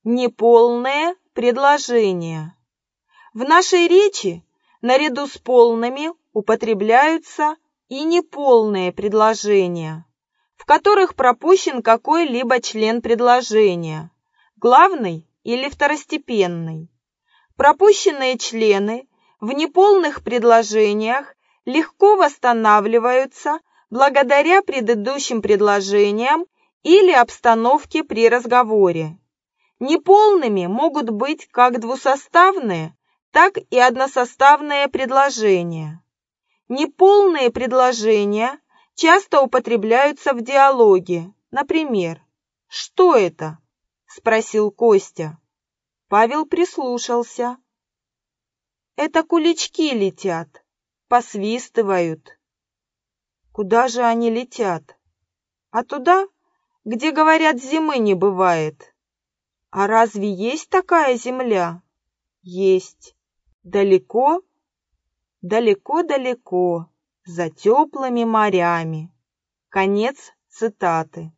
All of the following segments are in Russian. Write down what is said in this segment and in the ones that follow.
Неполные предложения. В нашей речи наряду с полными употребляются и неполные предложения, в которых пропущен какой-либо член предложения, главный или второстепенный. Пропущенные члены в неполных предложениях легко восстанавливаются благодаря предыдущим предложениям или обстановке при разговоре. Неполными могут быть как двусоставные, так и односоставные предложения. Неполные предложения часто употребляются в диалоге. Например, «Что это?» – спросил Костя. Павел прислушался. «Это кулички летят, посвистывают». «Куда же они летят?» «А туда, где, говорят, зимы не бывает». «А разве есть такая земля?» «Есть. Далеко?» «Далеко-далеко, за теплыми морями». Конец цитаты.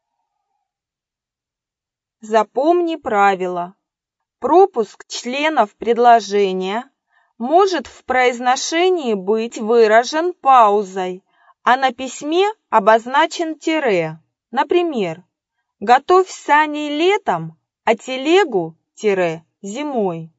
Запомни правило. Пропуск членов предложения может в произношении быть выражен паузой, а на письме обозначен тире. Например, «Готовь сани летом, а телегу – зимой».